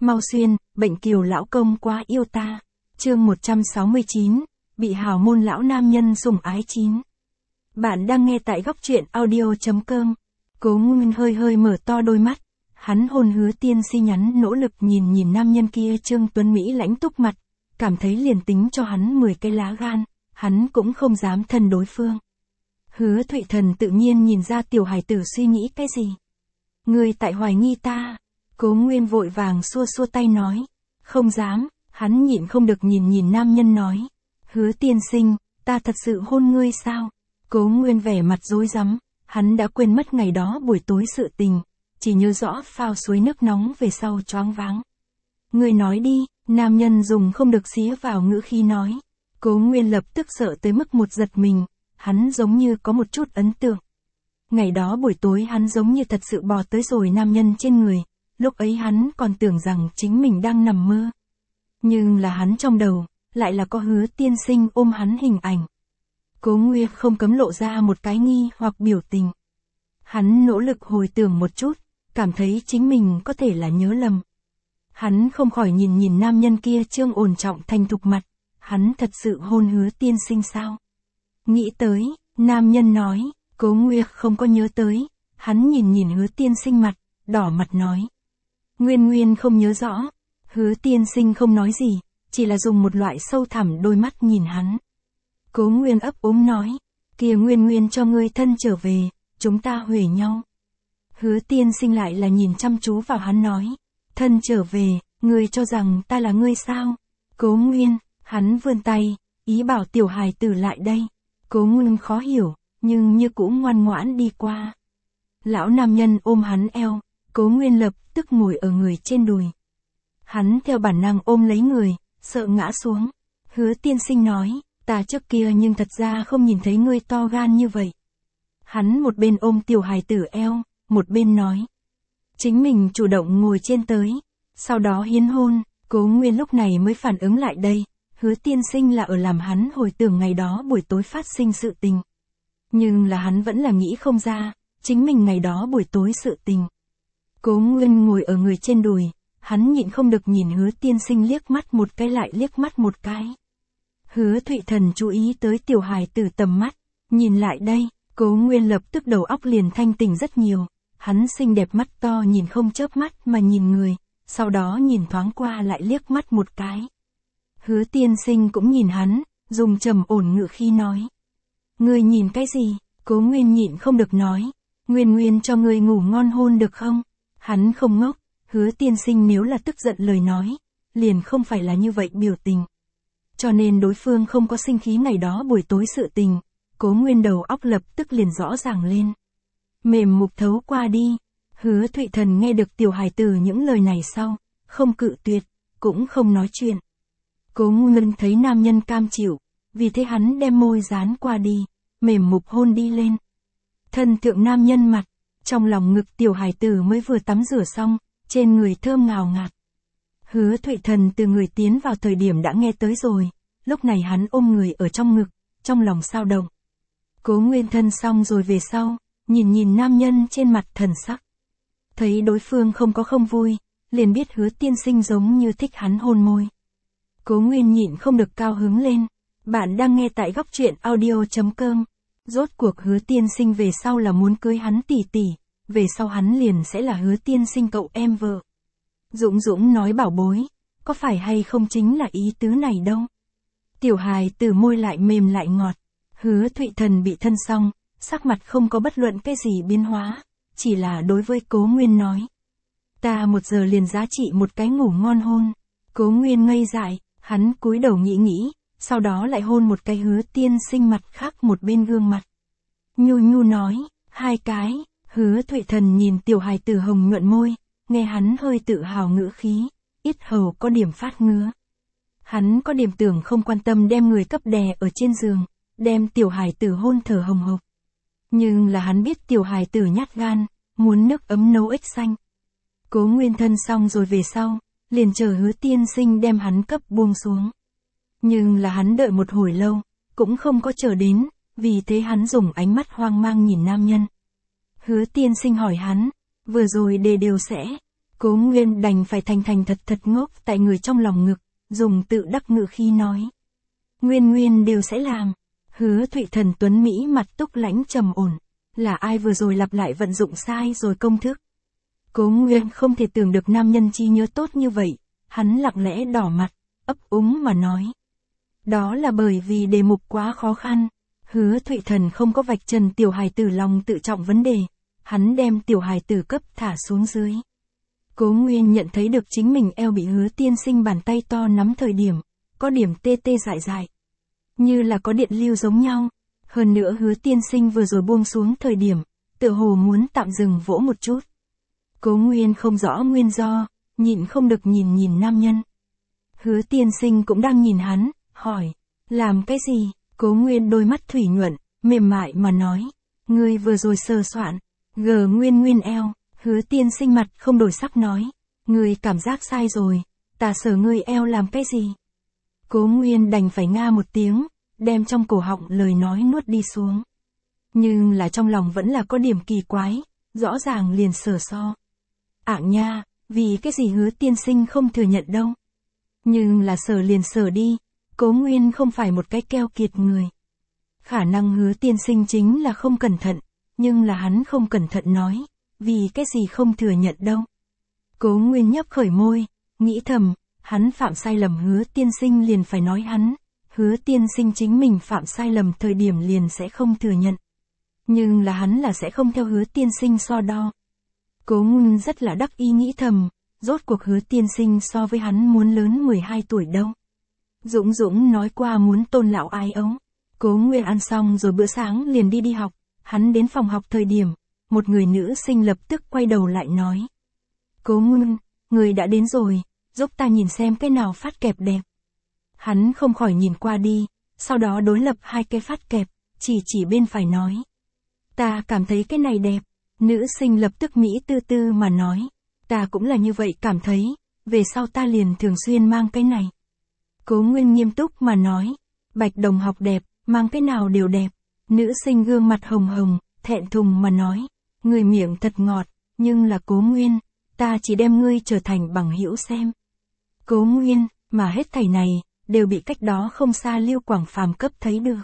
Mau xuyên, bệnh kiều lão công quá yêu ta. Chương 169, bị hào môn lão nam nhân sủng ái chín. Bạn đang nghe tại góc truyện audio.com. Cố Nguyên hơi hơi mở to đôi mắt. Hắn hôn Hứa Tiên Si nhắn nỗ lực nhìn nam nhân kia trương tuấn Mỹ lãnh túc mặt. Cảm thấy liền tính cho hắn 10 cái lá gan, hắn cũng không dám thân đối phương. Hứa Thụy Thần tự nhiên nhìn ra tiểu hài tử suy nghĩ cái gì. Người tại hoài nghi ta. Cố Nguyên vội vàng xua xua tay nói. Không dám, hắn nhịn không được nhìn nam nhân nói. Hứa tiên sinh, ta thật sự hôn ngươi sao? Cố Nguyên vẻ mặt rối rắm, hắn đã quên mất ngày đó buổi tối sự tình, chỉ nhớ rõ phao suối nước nóng về sau choáng váng. Ngươi nói đi, nam nhân dùng không được xía vào ngữ khí nói. Cố Nguyên lập tức sợ tới mức một giật mình, hắn giống như có một chút ấn tượng. Ngày đó buổi tối hắn giống như thật sự bò tới rồi nam nhân trên người, lúc ấy hắn còn tưởng rằng chính mình đang nằm mơ. Nhưng là hắn trong đầu, lại là có Hứa tiên sinh ôm hắn hình ảnh. Cố Nguyên không cấm lộ ra một cái nghi hoặc biểu tình. Hắn nỗ lực hồi tưởng một chút, cảm thấy chính mình có thể là nhớ lầm. Hắn không khỏi nhìn nam nhân kia trương ổn trọng thành thục mặt, hắn thật sự hôn Hứa tiên sinh sao? Nghĩ tới, nam nhân nói, Cố Nguyên không có nhớ tới, hắn nhìn Hứa tiên sinh mặt, đỏ mặt nói. Nguyên không nhớ rõ, Hứa tiên sinh không nói gì, chỉ là dùng một loại sâu thẳm đôi mắt nhìn hắn. Cố Nguyên ấp úng nói, kìa Nguyên cho ngươi thân trở về, chúng ta huề nhau. Hứa tiên sinh lại là nhìn chăm chú vào hắn nói, thân trở về, ngươi cho rằng ta là ngươi sao? Cố Nguyên, hắn vươn tay, ý bảo tiểu hài tử lại đây. Cố Nguyên khó hiểu, nhưng như cũng ngoan ngoãn đi qua. Lão nam nhân ôm hắn eo, Cố Nguyên lập tức ngồi ở người trên đùi. Hắn theo bản năng ôm lấy người, sợ ngã xuống. Hứa tiên sinh nói, ta trước kia nhưng thật ra không nhìn thấy ngươi to gan như vậy. Hắn một bên ôm tiểu hài tử eo, một bên nói. Chính mình chủ động ngồi trên tới, sau đó hiến hôn. Cố Nguyên lúc này mới phản ứng lại đây, Hứa tiên sinh là ở làm hắn hồi tưởng ngày đó buổi tối phát sinh sự tình. Nhưng là hắn vẫn là nghĩ không ra, chính mình ngày đó buổi tối sự tình. Cố Nguyên ngồi ở người trên đùi, hắn nhịn không được nhìn Hứa tiên sinh liếc mắt một cái lại liếc mắt một cái. Hứa Thụy Thần chú ý tới tiểu hài tử tầm mắt, nhìn lại đây, Cố Nguyên lập tức đầu óc liền thanh tỉnh rất nhiều, hắn xinh đẹp mắt to nhìn không chớp mắt mà nhìn người, sau đó nhìn thoáng qua lại liếc mắt một cái. Hứa tiên sinh cũng nhìn hắn, dùng trầm ổn ngữ khi nói. Ngươi nhìn cái gì? Cố Nguyên nhịn không được nói. Nguyên cho ngươi ngủ ngon hôn được không? Hắn không ngốc, Hứa tiên sinh nếu là tức giận lời nói, liền không phải là như vậy biểu tình. Cho nên đối phương không có sinh khí ngày đó buổi tối sự tình, Cố Nguyên đầu óc lập tức liền rõ ràng lên. Mềm mục thấu qua đi, Hứa Thụy Thần nghe được tiểu hài tử những lời này sau, không cự tuyệt, cũng không nói chuyện. Cố Nguyên thấy nam nhân cam chịu, vì thế hắn đem môi dán qua đi, mềm mục hôn đi lên. Thân thượng nam nhân mặt, trong lòng ngực tiểu hài tử mới vừa tắm rửa xong, trên người thơm ngào ngạt. Hứa Thụy Thần từ người tiến vào thời điểm đã nghe tới rồi, lúc này hắn ôm người ở trong ngực, trong lòng sao động. Cố Nguyên thân xong rồi về sau, nhìn nam nhân trên mặt thần sắc. Thấy đối phương không có không vui, liền biết Hứa tiên sinh giống như thích hắn hôn môi. Cố Nguyên nhịn không được cao hứng lên. Bạn đang nghe tại góc truyện audio.com. Rốt cuộc Hứa tiên sinh về sau là muốn cưới hắn tỷ tỷ, về sau hắn liền sẽ là Hứa tiên sinh cậu em vợ. Dũng nói bảo bối, có phải hay không chính là ý tứ này đâu. Tiểu hài từ môi lại mềm lại ngọt. Hứa Thụy Thần bị thân xong, sắc mặt không có bất luận cái gì biến hóa, chỉ là đối với Cố Nguyên nói. Ta 1 giờ liền giá trị một cái ngủ ngon hôn. Cố Nguyên ngây dại, hắn cúi đầu nghĩ, sau đó lại hôn một cái Hứa tiên sinh mặt khác một bên gương mặt. Nhu nói, 2 cái, Hứa Thụy Thần nhìn tiểu hài tử hồng nhuận môi, nghe hắn hơi tự hào ngữ khí, ít hầu có điểm phát ngứa. Hắn có điểm tưởng không quan tâm đem người cấp đè ở trên giường, đem tiểu hài tử hôn thở hồng hộc. Nhưng là hắn biết tiểu hài tử nhát gan, muốn nước ấm nấu ếch xanh. Cố Nguyên thân xong rồi về sau, liền chờ Hứa tiên sinh đem hắn cấp buông xuống. Nhưng là hắn đợi một hồi lâu, cũng không có chờ đến, vì thế hắn dùng ánh mắt hoang mang nhìn nam nhân. Hứa tiên sinh hỏi hắn, vừa rồi đề đều sẽ, Cố Nguyên đành phải thành thành thật thật ngốc tại người trong lòng ngực, dùng tự đắc ngữ khí nói. Nguyên Nguyên đều sẽ làm. Hứa Thụy Thần tuấn Mỹ mặt túc lãnh trầm ổn. Là ai vừa rồi lặp lại vận dụng sai rồi công thức? Cố Nguyên không thể tưởng được nam nhân trí nhớ tốt như vậy, hắn lặng lẽ đỏ mặt, ấp úng mà nói. Đó là bởi vì đề mục quá khó khăn. Hứa Thụy Thần không có vạch trần tiểu hài tử lòng tự trọng vấn đề, hắn đem tiểu hài tử cấp thả xuống dưới. Cố Nguyên nhận thấy được chính mình eo bị Hứa tiên sinh bàn tay to nắm thời điểm, có điểm tê tê dại dại. Như là có điện lưu giống nhau. Hơn nữa Hứa tiên sinh vừa rồi buông xuống thời điểm, tựa hồ muốn tạm dừng vỗ một chút. Cố Nguyên không rõ nguyên do, nhịn không được nhìn nhìn nam nhân. Hứa tiên sinh cũng đang nhìn hắn, hỏi, làm cái gì? Cố Nguyên đôi mắt thủy nhuận, mềm mại mà nói, ngươi vừa rồi sờ soạn, Nguyên Nguyên eo. Hứa tiên sinh mặt không đổi sắc nói, ngươi cảm giác sai rồi, ta sờ ngươi eo làm cái gì? Cố Nguyên đành phải nga một tiếng, đem trong cổ họng lời nói nuốt đi xuống. Nhưng là trong lòng vẫn là có điểm kỳ quái, rõ ràng liền sờ so. Nha, vì cái gì Hứa tiên sinh không thừa nhận đâu. Nhưng là sờ liền sờ đi, Cố Nguyên không phải một cái keo kiệt người. Khả năng Hứa tiên sinh chính là không cẩn thận, nhưng là hắn không cẩn thận nói, vì cái gì không thừa nhận đâu. Cố Nguyên nhấp khởi môi, nghĩ thầm, hắn phạm sai lầm Hứa tiên sinh liền phải nói hắn, Hứa tiên sinh chính mình phạm sai lầm thời điểm liền sẽ không thừa nhận. Nhưng là hắn là sẽ không theo Hứa tiên sinh so đo. Cố Nguyên rất là đắc ý nghĩ thầm, rốt cuộc Hứa tiên sinh so với hắn muốn lớn 12 tuổi đâu. Dũng nói qua muốn tôn lão ái ống. Cố Nguyên ăn xong rồi bữa sáng liền đi học, hắn đến phòng học thời điểm, một người nữ sinh lập tức quay đầu lại nói. Cố Nguyên, người đã đến rồi, giúp ta nhìn xem cái nào phát kẹp đẹp. Hắn không khỏi nhìn qua đi, sau đó đối lập hai cái phát kẹp, chỉ bên phải nói. Ta cảm thấy cái này đẹp. Nữ sinh lập tức mỹ tư tư mà nói. Ta cũng là như vậy cảm thấy, về sau ta liền thường xuyên mang cái này. Cố Nguyên nghiêm túc mà nói. Bạch đồng học đẹp, mang cái nào đều đẹp. Nữ sinh gương mặt hồng hồng, thẹn thùng mà nói. Người miệng thật ngọt, nhưng là Cố Nguyên, ta chỉ đem ngươi trở thành bằng hữu xem. Cố Nguyên, mà hết thảy này, đều bị cách đó không xa Lưu Quảng Phàm cấp thấy được.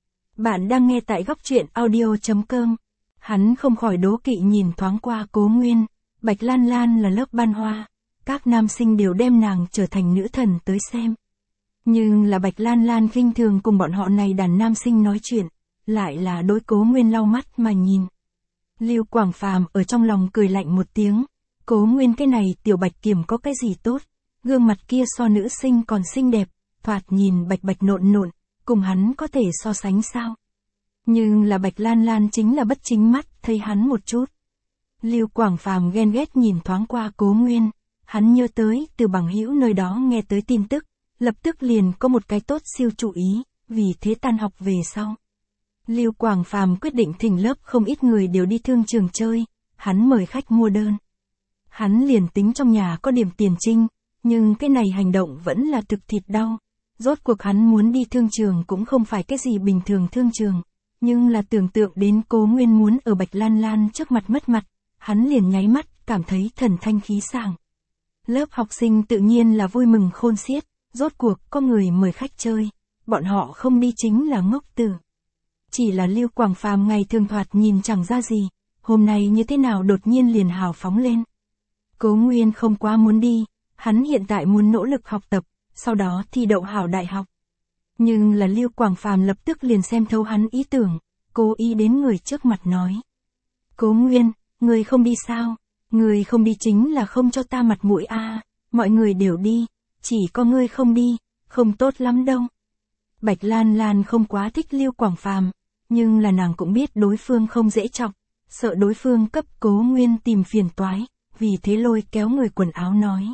Bạn đang nghe tại góc truyện audio.com. Hắn không khỏi đố kỵ nhìn thoáng qua Cố Nguyên, Bạch Lan Lan là lớp ban hoa, các nam sinh đều đem nàng trở thành nữ thần tới xem. Nhưng là Bạch Lan Lan khinh thường cùng bọn họ này đàn nam sinh nói chuyện, lại là đối Cố Nguyên lau mắt mà nhìn. Lưu Quảng Phàm ở trong lòng cười lạnh một tiếng, Cố Nguyên cái này tiểu Bạch Kiểm có cái gì tốt, gương mặt kia so nữ sinh còn xinh đẹp, thoạt nhìn bạch bạch nộn nộn, cùng hắn có thể so sánh sao? Nhưng là Bạch Lan Lan chính là bất chính mắt, thấy hắn một chút. Lưu Quảng Phàm ghen ghét nhìn thoáng qua Cố Nguyên, hắn nhớ tới từ bằng hữu nơi đó nghe tới tin tức, lập tức liền có một cái tốt siêu chú ý, vì thế tan học về sau. Lưu Quảng Phàm quyết định thỉnh lớp không ít người đều đi thương trường chơi, hắn mời khách mua đơn. Hắn liền tính trong nhà có điểm tiền trinh, nhưng cái này hành động vẫn là thực thịt đau. Rốt cuộc hắn muốn đi thương trường cũng không phải cái gì bình thường thương trường, nhưng là tưởng tượng đến Cố Nguyên muốn ở Bạch Lan Lan trước mặt mất mặt, hắn liền nháy mắt, cảm thấy thần thanh khí sảng. Lớp học sinh tự nhiên là vui mừng khôn xiết, rốt cuộc có người mời khách chơi, bọn họ không đi chính là ngốc tử. Chỉ là Lưu Quảng Phàm ngày thường thoạt nhìn chẳng ra gì, hôm nay như thế nào đột nhiên liền hào phóng lên. Cố Nguyên không quá muốn đi, hắn hiện tại muốn nỗ lực học tập, sau đó thi đậu hảo đại học. Nhưng là Lưu Quảng Phàm lập tức liền xem thấu hắn ý tưởng, cố ý đến người trước mặt nói. Cố Nguyên, người không đi sao? Người không đi chính là không cho ta mặt mũi a, mọi người đều đi, chỉ có ngươi không đi, không tốt lắm đâu. Bạch Lan Lan không quá thích Lưu Quảng Phàm, nhưng là nàng cũng biết đối phương không dễ chọc, sợ đối phương cấp Cố Nguyên tìm phiền toái, vì thế lôi kéo người quần áo nói.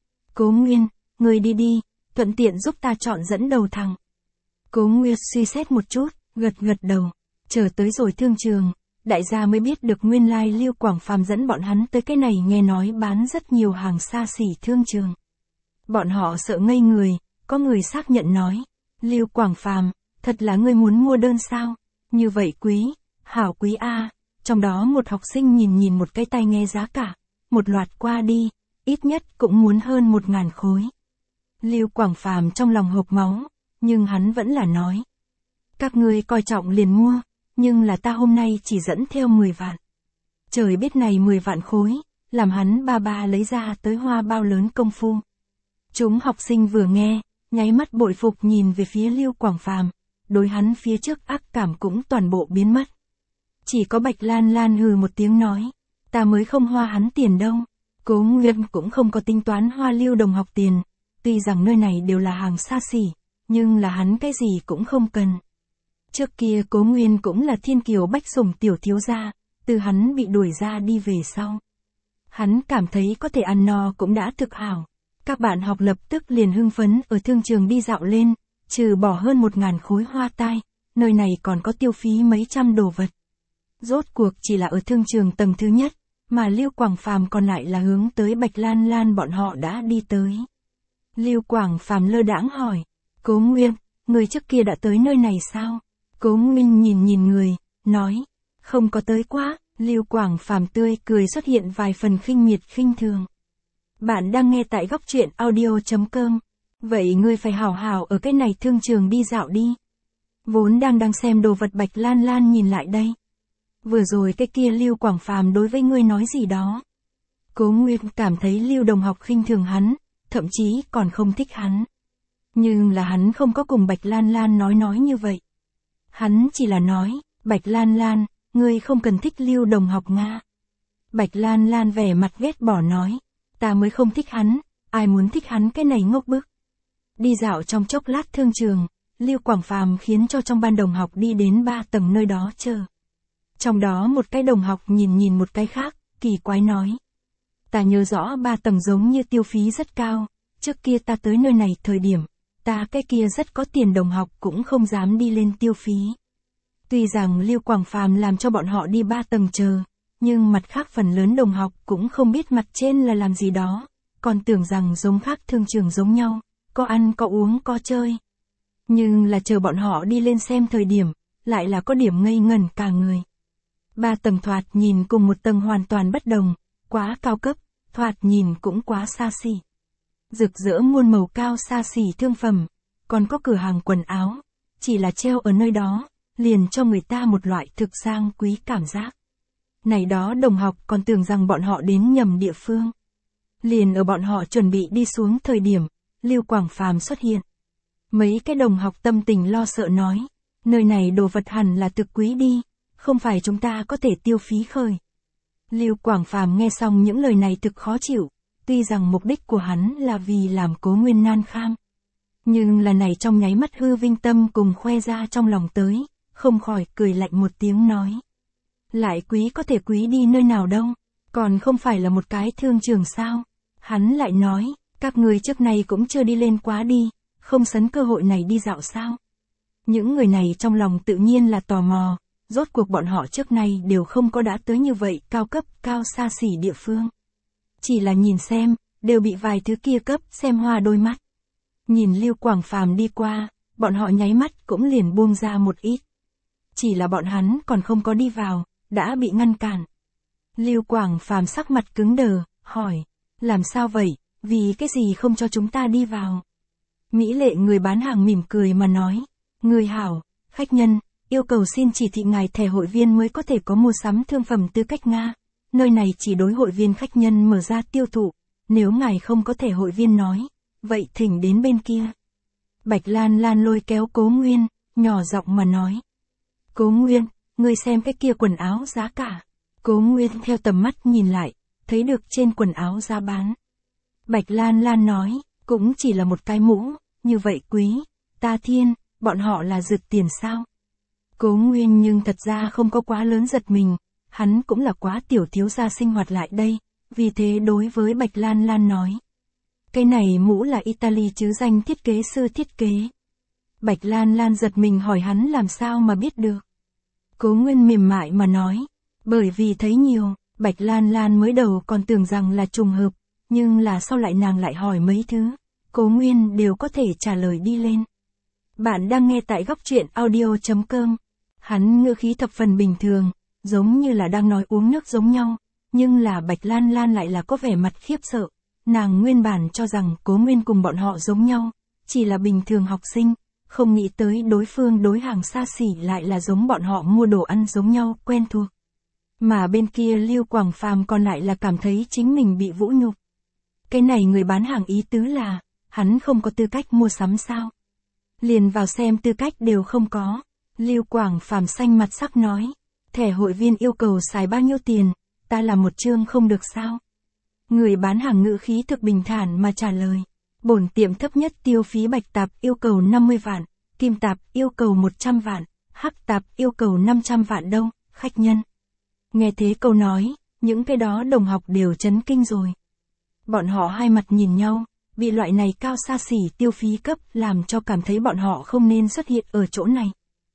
Cố Nguyên, người đi đi, thuận tiện giúp ta chọn dẫn đầu thằng. Cố Nguyên suy xét một chút, gật đầu, chờ tới rồi thương trường, đại gia mới biết được nguyên lai Lưu Quảng Phàm dẫn bọn hắn tới cái này nghe nói bán rất nhiều hàng xa xỉ thương trường. Bọn họ sợ ngây người, có người xác nhận nói, Lưu Quảng Phàm, thật là ngươi muốn mua đơn sao? Như vậy quý, hảo quý a. Trong đó một học sinh nhìn một cái tai nghe giá cả, một loạt qua đi, ít nhất cũng muốn hơn 1.000 khối. Lưu Quảng Phàm trong lòng hộc máu, nhưng hắn vẫn là nói. Các ngươi coi trọng liền mua, nhưng là ta hôm nay chỉ dẫn theo 10 vạn. Trời biết này 10 vạn khối, làm hắn ba lấy ra tới hoa bao lớn công phu. Chúng học sinh vừa nghe, nháy mắt bội phục nhìn về phía Lưu Quảng Phàm, đối hắn phía trước ác cảm cũng toàn bộ biến mất. Chỉ có Bạch Lan Lan hừ một tiếng nói, ta mới không hoa hắn tiền đâu. Cố Nguyên cũng không có tính toán hoa Lưu đồng học tiền, tuy rằng nơi này đều là hàng xa xỉ, nhưng là hắn cái gì cũng không cần. Trước kia Cố Nguyên cũng là thiên kiều bách sủng tiểu thiếu gia, từ hắn bị đuổi ra đi về sau. Hắn cảm thấy có thể ăn no cũng đã thực hảo. Các bạn học lập tức liền hưng phấn ở thương trường đi dạo lên, trừ bỏ hơn 1.000 khối hoa tai, nơi này còn có tiêu phí mấy trăm đồ vật. Rốt cuộc chỉ là ở thương trường tầng thứ nhất, mà Lưu Quảng Phàm còn lại là hướng tới Bạch Lan Lan bọn họ đã đi tới. Lưu Quảng Phàm lơ đãng hỏi, Cố Nguyên, người trước kia đã tới nơi này sao? Cố Nguyên nhìn người, nói, không có tới quá. Lưu Quảng Phàm tươi cười xuất hiện vài phần khinh miệt khinh thường. Bạn đang nghe tại góc truyện audio.com. Vậy ngươi phải hảo hảo ở cái này thương trường đi dạo đi. Vốn đang xem đồ vật Bạch Lan Lan nhìn lại đây. Vừa rồi cái kia Lưu Quảng Phàm đối với ngươi nói gì đó. Cố Nguyên cảm thấy Lưu đồng học khinh thường hắn, thậm chí còn không thích hắn. Nhưng là hắn không có cùng Bạch Lan Lan nói như vậy. Hắn chỉ là nói, Bạch Lan Lan, ngươi không cần thích Lưu đồng học Nga. Bạch Lan Lan vẻ mặt ghét bỏ nói, ta mới không thích hắn, ai muốn thích hắn cái này ngốc bức. Đi dạo trong chốc lát thương trường, Lưu Quảng Phàm khiến cho trong ban đồng học đi đến 3 tầng nơi đó chờ. Trong đó một cái đồng học nhìn một cái khác, kỳ quái nói. Ta nhớ rõ 3 tầng giống như tiêu phí rất cao, trước kia ta tới nơi này thời điểm, ta cái kia rất có tiền đồng học cũng không dám đi lên tiêu phí. Tuy rằng Lưu Quảng Phàm làm cho bọn họ đi 3 tầng chờ, nhưng mặt khác phần lớn đồng học cũng không biết mặt trên là làm gì đó, còn tưởng rằng giống khác thương trường giống nhau, có ăn có uống có chơi. Nhưng là chờ bọn họ đi lên xem thời điểm, lại là có điểm ngây ngẩn cả người. 3 tầng thoạt nhìn cùng một tầng hoàn toàn bất đồng, quá cao cấp, thoạt nhìn cũng quá xa xỉ. Rực rỡ muôn màu cao xa xỉ thương phẩm, còn có cửa hàng quần áo, chỉ là treo ở nơi đó, liền cho người ta một loại thực sang quý cảm giác. Này đó đồng học còn tưởng rằng bọn họ đến nhầm địa phương. Liền ở bọn họ chuẩn bị đi xuống thời điểm, Lưu Quảng Phàm xuất hiện. Mấy cái đồng học tâm tình lo sợ nói, nơi này đồ vật hẳn là thực quý đi, không phải chúng ta có thể tiêu phí khởi. Lưu Quảng Phàm nghe xong những lời này thực khó chịu, tuy rằng mục đích của hắn là vì làm Cố Nguyên nan kham. Nhưng là này trong nháy mắt hư vinh tâm cùng khoe ra trong lòng tới, không khỏi cười lạnh một tiếng nói. Lại quý có thể quý đi nơi nào đâu, còn không phải là một cái thương trường sao. Hắn lại nói, các người trước này cũng chưa đi lên quá đi, không sấn cơ hội này đi dạo sao. Những người này trong lòng tự nhiên là tò mò, rốt cuộc bọn họ trước nay đều không có đã tới như vậy cao cấp, cao xa xỉ địa phương. Chỉ là nhìn xem, đều bị vài thứ kia cấp xem hoa đôi mắt. Nhìn Lưu Quảng Phàm đi qua, bọn họ nháy mắt cũng liền buông ra một ít. Chỉ là bọn hắn còn không có đi vào, đã bị ngăn cản. Lưu Quảng Phàm sắc mặt cứng đờ, hỏi, làm sao vậy, vì cái gì không cho chúng ta đi vào? Mỹ lệ người bán hàng mỉm cười mà nói, người hảo, khách nhân, yêu cầu xin chỉ thị ngài thẻ hội viên mới có thể có mua sắm thương phẩm tư cách Nga. Nơi này chỉ đối hội viên khách nhân mở ra tiêu thụ, nếu ngài không có thẻ hội viên nói, vậy thỉnh đến bên kia. Bạch Lan Lan lôi kéo Cố Nguyên, nhỏ giọng mà nói. Cố Nguyên, ngươi xem cái kia quần áo giá cả. Cố Nguyên theo tầm mắt nhìn lại, thấy được trên quần áo giá bán. Bạch Lan Lan nói, cũng chỉ là một cái mũ, như vậy quý, ta thiên, bọn họ là rượt tiền sao? Cố Nguyên nhưng thật ra không có quá lớn giật mình, hắn cũng là quá tiểu thiếu gia sinh hoạt lại đây, vì thế đối với Bạch Lan Lan nói. Cái này mũ là Italy chứ danh thiết kế sư thiết kế. Bạch Lan Lan giật mình hỏi hắn làm sao mà biết được. Cố Nguyên mềm mại mà nói, bởi vì thấy nhiều, Bạch Lan Lan mới đầu còn tưởng rằng là trùng hợp, nhưng là sau lại nàng lại hỏi mấy thứ, Cố Nguyên đều có thể trả lời đi lên. Bạn đang nghe tại góc truyện audio.com. Hắn ngữ khí thập phần bình thường, giống như là đang nói uống nước giống nhau, nhưng là Bạch Lan Lan lại là có vẻ mặt khiếp sợ, Nàng nguyên bản cho rằng Cố Nguyên cùng bọn họ giống nhau, chỉ là bình thường học sinh, không nghĩ tới đối phương đối hàng xa xỉ lại là giống bọn họ mua đồ ăn giống nhau, quen thuộc. Mà bên kia Lưu Quảng Phàm còn lại là cảm thấy chính mình bị vũ nhục. Cái này người bán hàng ý tứ là, hắn không có tư cách mua sắm sao? Liền vào xem tư cách đều không có. Lưu Quảng Phàm xanh mặt sắc nói, thẻ hội viên yêu cầu xài bao nhiêu tiền, ta làm một chương không được sao? Người bán hàng ngữ khí thực bình thản mà trả lời, bổn tiệm thấp nhất tiêu phí bạch tạp yêu cầu 50 vạn, kim tạp yêu cầu 100 vạn, hắc tạp yêu cầu 500 vạn đâu, khách nhân. Nghe thế câu nói, những cái đó đồng học đều chấn kinh rồi. Bọn họ hai mặt nhìn nhau, bị loại này cao xa xỉ tiêu phí cấp làm cho cảm thấy bọn họ không nên xuất hiện ở chỗ này.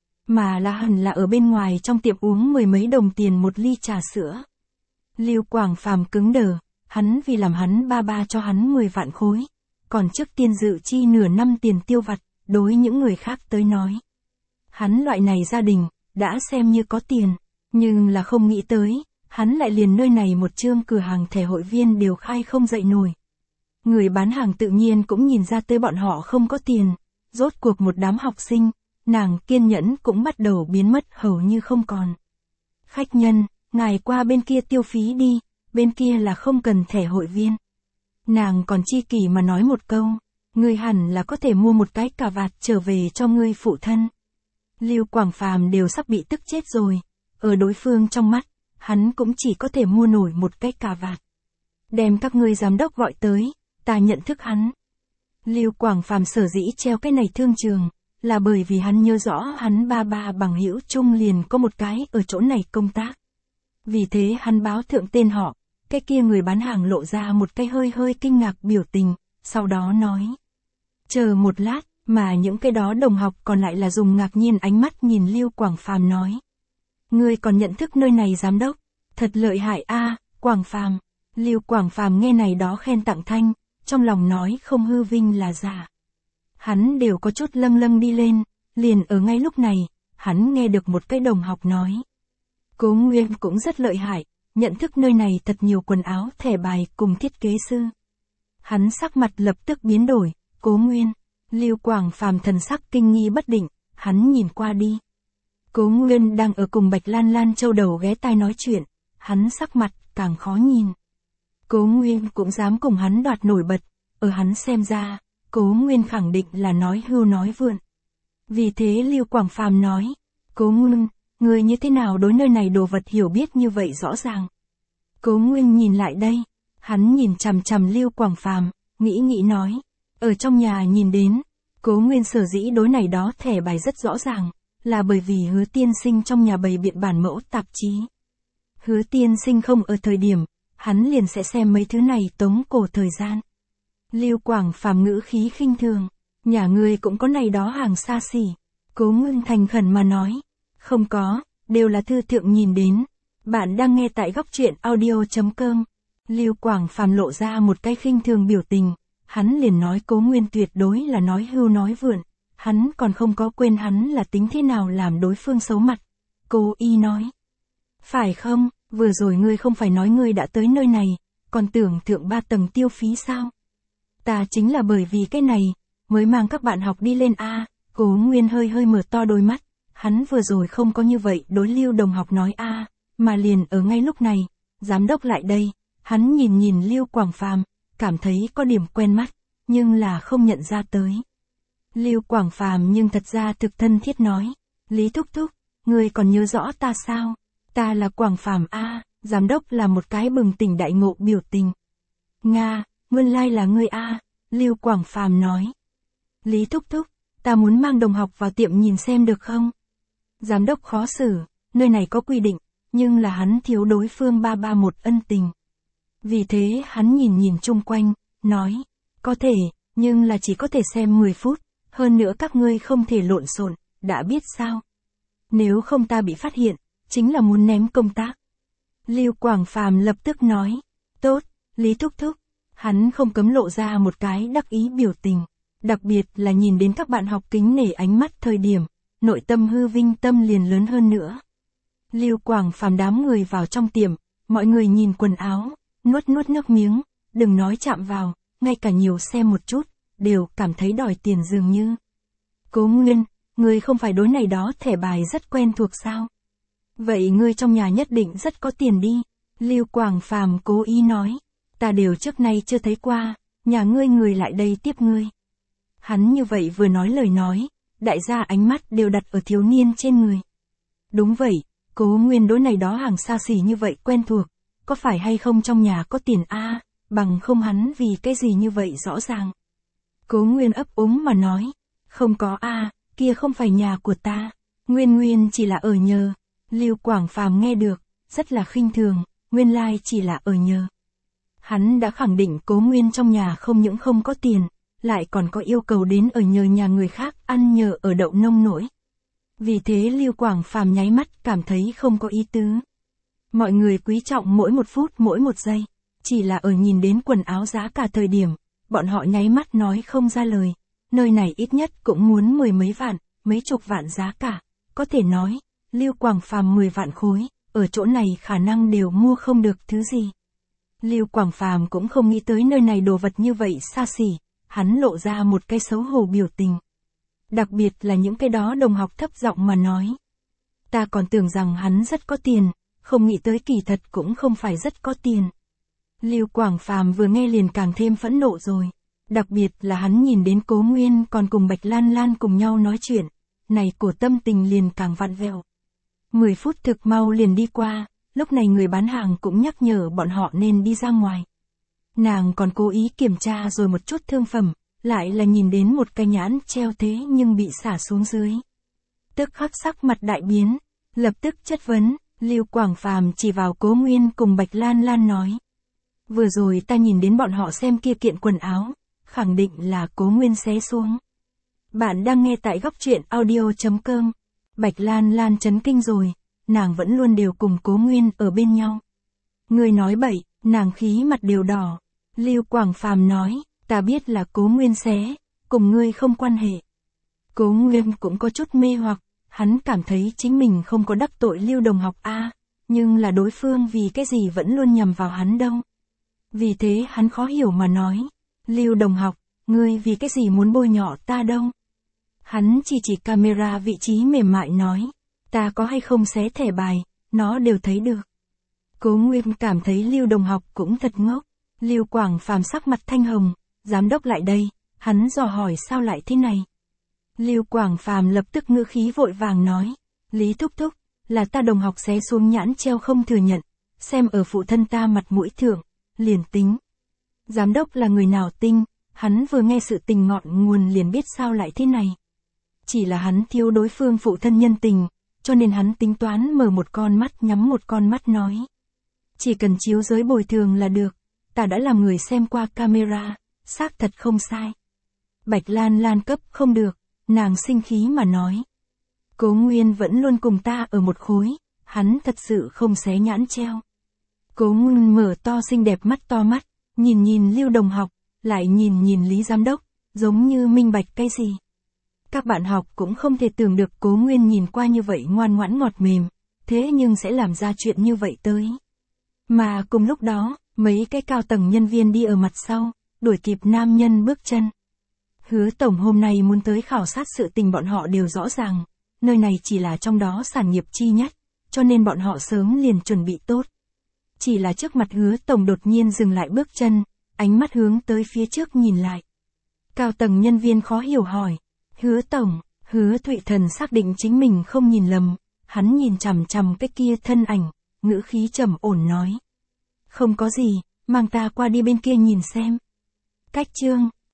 Mà là hẳn là ở bên ngoài trong tiệm uống mười mấy đồng tiền một ly trà sữa. Lưu Quảng Phàm cứng đờ, hắn vì làm hắn ba cho hắn 10 vạn khối. Còn trước tiên dự chi nửa năm tiền tiêu vặt, đối những người khác tới nói. Hắn loại này gia đình, đã xem như có tiền, nhưng là không nghĩ tới, hắn lại liền nơi này một chương cửa hàng thẻ hội viên đều khai không dậy nổi. Người bán hàng tự nhiên cũng nhìn ra tới bọn họ không có tiền, rốt cuộc một đám học sinh, nàng kiên nhẫn cũng bắt đầu biến mất hầu như không còn. Khách nhân, ngài qua bên kia tiêu phí đi, bên kia là không cần thẻ hội viên. Nàng còn chi kỷ mà nói một câu, ngươi hẳn là có thể mua một cái cà vạt trở về cho ngươi phụ thân. Lưu Quảng Phàm đều sắp bị tức chết rồi, ở đối phương trong mắt, hắn cũng chỉ có thể mua nổi một cái cà vạt. Đem các ngươi giám đốc gọi tới, ta nhận thức hắn. Lưu Quảng Phàm sở dĩ treo cái này thương trường, là bởi vì hắn nhớ rõ hắn ba bằng hữu chung liền có một cái ở chỗ này công tác. Vì thế hắn báo thượng tên họ, cái kia người bán hàng lộ ra một cái hơi kinh ngạc biểu tình, sau đó nói. Chờ một lát, mà những cái đó đồng học còn lại là dùng ngạc nhiên ánh mắt nhìn Lưu Quảng Phàm nói. Ngươi còn nhận thức nơi này giám đốc, thật lợi hại a, Quảng Phàm. Lưu Quảng Phàm nghe này đó khen tặng thanh, trong lòng nói không hư vinh là giả. Hắn đều có chút lâng đi lên, liền ở ngay lúc này, hắn nghe được một cái đồng học nói. Cố Nguyên cũng rất lợi hại, nhận thức nơi này thật nhiều quần áo, thẻ bài cùng thiết kế sư. Hắn sắc mặt lập tức biến đổi, Cố Nguyên. Lưu Quảng Phàm thần sắc kinh nghi bất định, hắn nhìn qua đi. Cố Nguyên đang ở cùng Bạch Lan Châu đầu ghé tai nói chuyện, hắn sắc mặt càng khó nhìn. Cố Nguyên cũng dám cùng hắn đoạt nổi bật, ở hắn xem ra, Cố Nguyên khẳng định là nói hưu nói vượn. Vì thế Lưu Quảng Phàm nói, Cố Nguyên, người như thế nào đối nơi này đồ vật hiểu biết như vậy rõ ràng. Cố Nguyên nhìn lại đây, hắn nhìn chằm Lưu Quảng Phàm, nghĩ nói, ở trong nhà nhìn đến, Cố Nguyên sở dĩ đối này đó thẻ bài rất rõ ràng, là bởi vì Hứa tiên sinh trong nhà bày biện bản mẫu tạp chí. Hứa tiên sinh không ở thời điểm, hắn liền sẽ xem mấy thứ này tống cổ thời gian. Lưu Quảng Phàm ngữ khí khinh thường, nhà ngươi cũng có này đó hàng xa xỉ. Cố Nguyên thành khẩn mà nói, không có, đều là thư thượng nhìn đến. Bạn đang nghe tại góc truyện audio.com. Lưu Quảng Phàm lộ ra một cái khinh thường biểu tình, hắn liền nói Cố Nguyên tuyệt đối là nói hưu nói vượn, hắn còn không có quên hắn là tính thế nào làm đối phương xấu mặt. Cô y nói, phải không, vừa rồi ngươi không phải nói ngươi đã tới nơi này, còn tưởng thượng 3 tầng tiêu phí sao? Ta chính là bởi vì cái này, mới mang các bạn học đi lên a. Cố Nguyên hơi mở to đôi mắt, hắn vừa rồi không có như vậy đối Lưu đồng học nói a, mà liền ở ngay lúc này, giám đốc lại đây, hắn nhìn Lưu Quảng Phàm, cảm thấy có điểm quen mắt, nhưng là không nhận ra tới. Lưu Quảng Phàm nhưng thật ra thực thân thiết nói, Lý thúc thúc, ngươi còn nhớ rõ ta sao? Ta là Quảng Phàm a. Giám đốc là một cái bừng tỉnh đại ngộ biểu tình. Nga, nguyên lai là ngươi a. Lưu Quảng Phàm nói. Lý thúc thúc, ta muốn mang đồng học vào tiệm nhìn xem được không? Giám đốc khó xử, nơi này có quy định, nhưng là hắn thiếu đối phương một ân tình. Vì thế hắn nhìn chung quanh, nói, có thể, nhưng là chỉ có thể xem 10 phút, hơn nữa các ngươi không thể lộn xộn, đã biết sao? Nếu không ta bị phát hiện, chính là muốn ném công tác. Lưu Quảng Phàm lập tức nói, tốt, Lý thúc thúc, hắn không cấm lộ ra một cái đắc ý biểu tình, đặc biệt là nhìn đến các bạn học kính nể ánh mắt thời điểm, nội tâm hư vinh tâm liền lớn hơn nữa. Lưu Quảng Phàm đám người vào trong tiệm, mọi người nhìn quần áo, nuốt nước miếng, đừng nói chạm vào, ngay cả nhiều xem một chút, đều cảm thấy đòi tiền dường như. Cố Nguyên, ngươi không phải đối này đó thẻ bài rất quen thuộc sao? Vậy ngươi trong nhà nhất định rất có tiền đi. Lưu Quảng Phàm cố ý nói. Ta đều trước nay chưa thấy qua, nhà ngươi người lại đây tiếp ngươi. Hắn như vậy vừa nói lời nói, đại gia ánh mắt đều đặt ở thiếu niên trên người. Đúng vậy, Cố Nguyên đối này đó hàng xa xỉ như vậy quen thuộc, có phải hay không trong nhà có tiền a, bằng không hắn vì cái gì như vậy rõ ràng. Cố Nguyên ấp úng mà nói, không có a, kia không phải nhà của ta, Nguyên chỉ là ở nhờ. Lưu Quảng Phàm nghe được, rất là khinh thường, nguyên lai chỉ là ở nhờ. Hắn đã khẳng định Cố Nguyên trong nhà không những không có tiền, lại còn có yêu cầu đến ở nhờ nhà người khác ăn nhờ ở đậu nông nổi. Vì thế Lưu Quảng Phàm nháy mắt cảm thấy không có ý tứ. Mọi người quý trọng mỗi một phút mỗi một giây, chỉ là ở nhìn đến quần áo giá cả thời điểm, bọn họ nháy mắt nói không ra lời. Nơi này ít nhất cũng muốn 10 mấy vạn, mấy chục vạn giá cả, có thể nói, Lưu Quảng Phàm 10 vạn khối, ở chỗ này khả năng đều mua không được thứ gì. Lưu Quảng Phàm cũng không nghĩ tới nơi này đồ vật như vậy xa xỉ, hắn lộ ra một cái xấu hổ biểu tình. Đặc biệt là những cái đó đồng học thấp giọng mà nói. Ta còn tưởng rằng hắn rất có tiền, không nghĩ tới kỳ thật cũng không phải rất có tiền. Lưu Quảng Phàm vừa nghe liền càng thêm phẫn nộ rồi. Đặc biệt là hắn nhìn đến Cố Nguyên còn cùng Bạch Lan Lan cùng nhau nói chuyện, này của tâm tình liền càng vặn vẹo. 10 phút thực mau liền đi qua, lúc này người bán hàng cũng nhắc nhở bọn họ nên đi ra ngoài. Nàng còn cố ý kiểm tra rồi một chút thương phẩm, lại là nhìn đến một cái nhãn treo thế nhưng bị xả xuống dưới. Tức khắc sắc mặt đại biến, lập tức chất vấn, Lưu Quảng Phàm chỉ vào Cố Nguyên cùng Bạch Lan Lan nói. Vừa rồi ta nhìn đến bọn họ xem kia kiện quần áo, khẳng định là Cố Nguyên xé xuống. Bạn đang nghe tại góc truyện audio.com. Bạch Lan Lan chấn kinh rồi, nàng vẫn luôn đều cùng Cố Nguyên ở bên nhau. Người nói bậy, nàng khí mặt đều đỏ. Lưu Quảng Phàm nói, ta biết là Cố Nguyên xé, cùng ngươi không quan hệ. Cố Nguyên cũng có chút mê hoặc, hắn cảm thấy chính mình không có đắc tội Lưu đồng học a, nhưng là đối phương vì cái gì vẫn luôn nhằm vào hắn đâu. Vì thế hắn khó hiểu mà nói, Lưu đồng học, ngươi vì cái gì muốn bôi nhọ ta đâu. Hắn chỉ camera vị trí mềm mại nói, ta có hay không xé thẻ bài, nó đều thấy được. Cố Nguyên cảm thấy Lưu đồng học cũng thật ngốc. Lưu Quảng Phàm sắc mặt thanh hồng, giám đốc lại đây, hắn dò hỏi sao lại thế này. Lưu Quảng Phàm lập tức ngữ khí vội vàng nói, Lý thúc thúc, là ta đồng học xé xuống nhãn treo không thừa nhận, xem ở phụ thân ta mặt mũi thượng, liền tính. Giám đốc là người nào tinh, hắn vừa nghe sự tình ngọn nguồn liền biết sao lại thế này. Chỉ là hắn thiếu đối phương phụ thân nhân tình, cho nên hắn tính toán mở một con mắt nhắm một con mắt nói. Chỉ cần chiếu giới bồi thường là được, ta đã làm người xem qua camera, xác thật không sai. Bạch Lan Lan cấp không được, nàng sinh khí mà nói. Cố Nguyên vẫn luôn cùng ta ở một khối, hắn thật sự không xé nhãn treo. Cố Nguyên mở to xinh đẹp mắt to mắt, nhìn Lưu đồng học, lại nhìn Lý giám đốc, giống như minh bạch cái gì. Các bạn học cũng không thể tưởng được Cố Nguyên nhìn qua như vậy ngoan ngoãn ngọt mềm, thế nhưng sẽ làm ra chuyện như vậy tới. Mà cùng lúc đó, mấy cái cao tầng nhân viên đi ở mặt sau, đuổi kịp nam nhân bước chân. Hứa tổng hôm nay muốn tới khảo sát sự tình bọn họ đều rõ ràng, nơi này chỉ là trong đó sản nghiệp chi nhất, cho nên bọn họ sớm liền chuẩn bị tốt. Chỉ là trước mặt Hứa tổng đột nhiên dừng lại bước chân, ánh mắt hướng tới phía trước nhìn lại. Cao tầng nhân viên khó hiểu hỏi, Hứa tổng, Hứa Thụy Thần xác định chính mình không nhìn lầm, hắn nhìn chằm chằm cái kia thân ảnh, ngữ khí trầm ổn nói. Không có gì, mang ta qua đi bên kia nhìn xem. Cách chương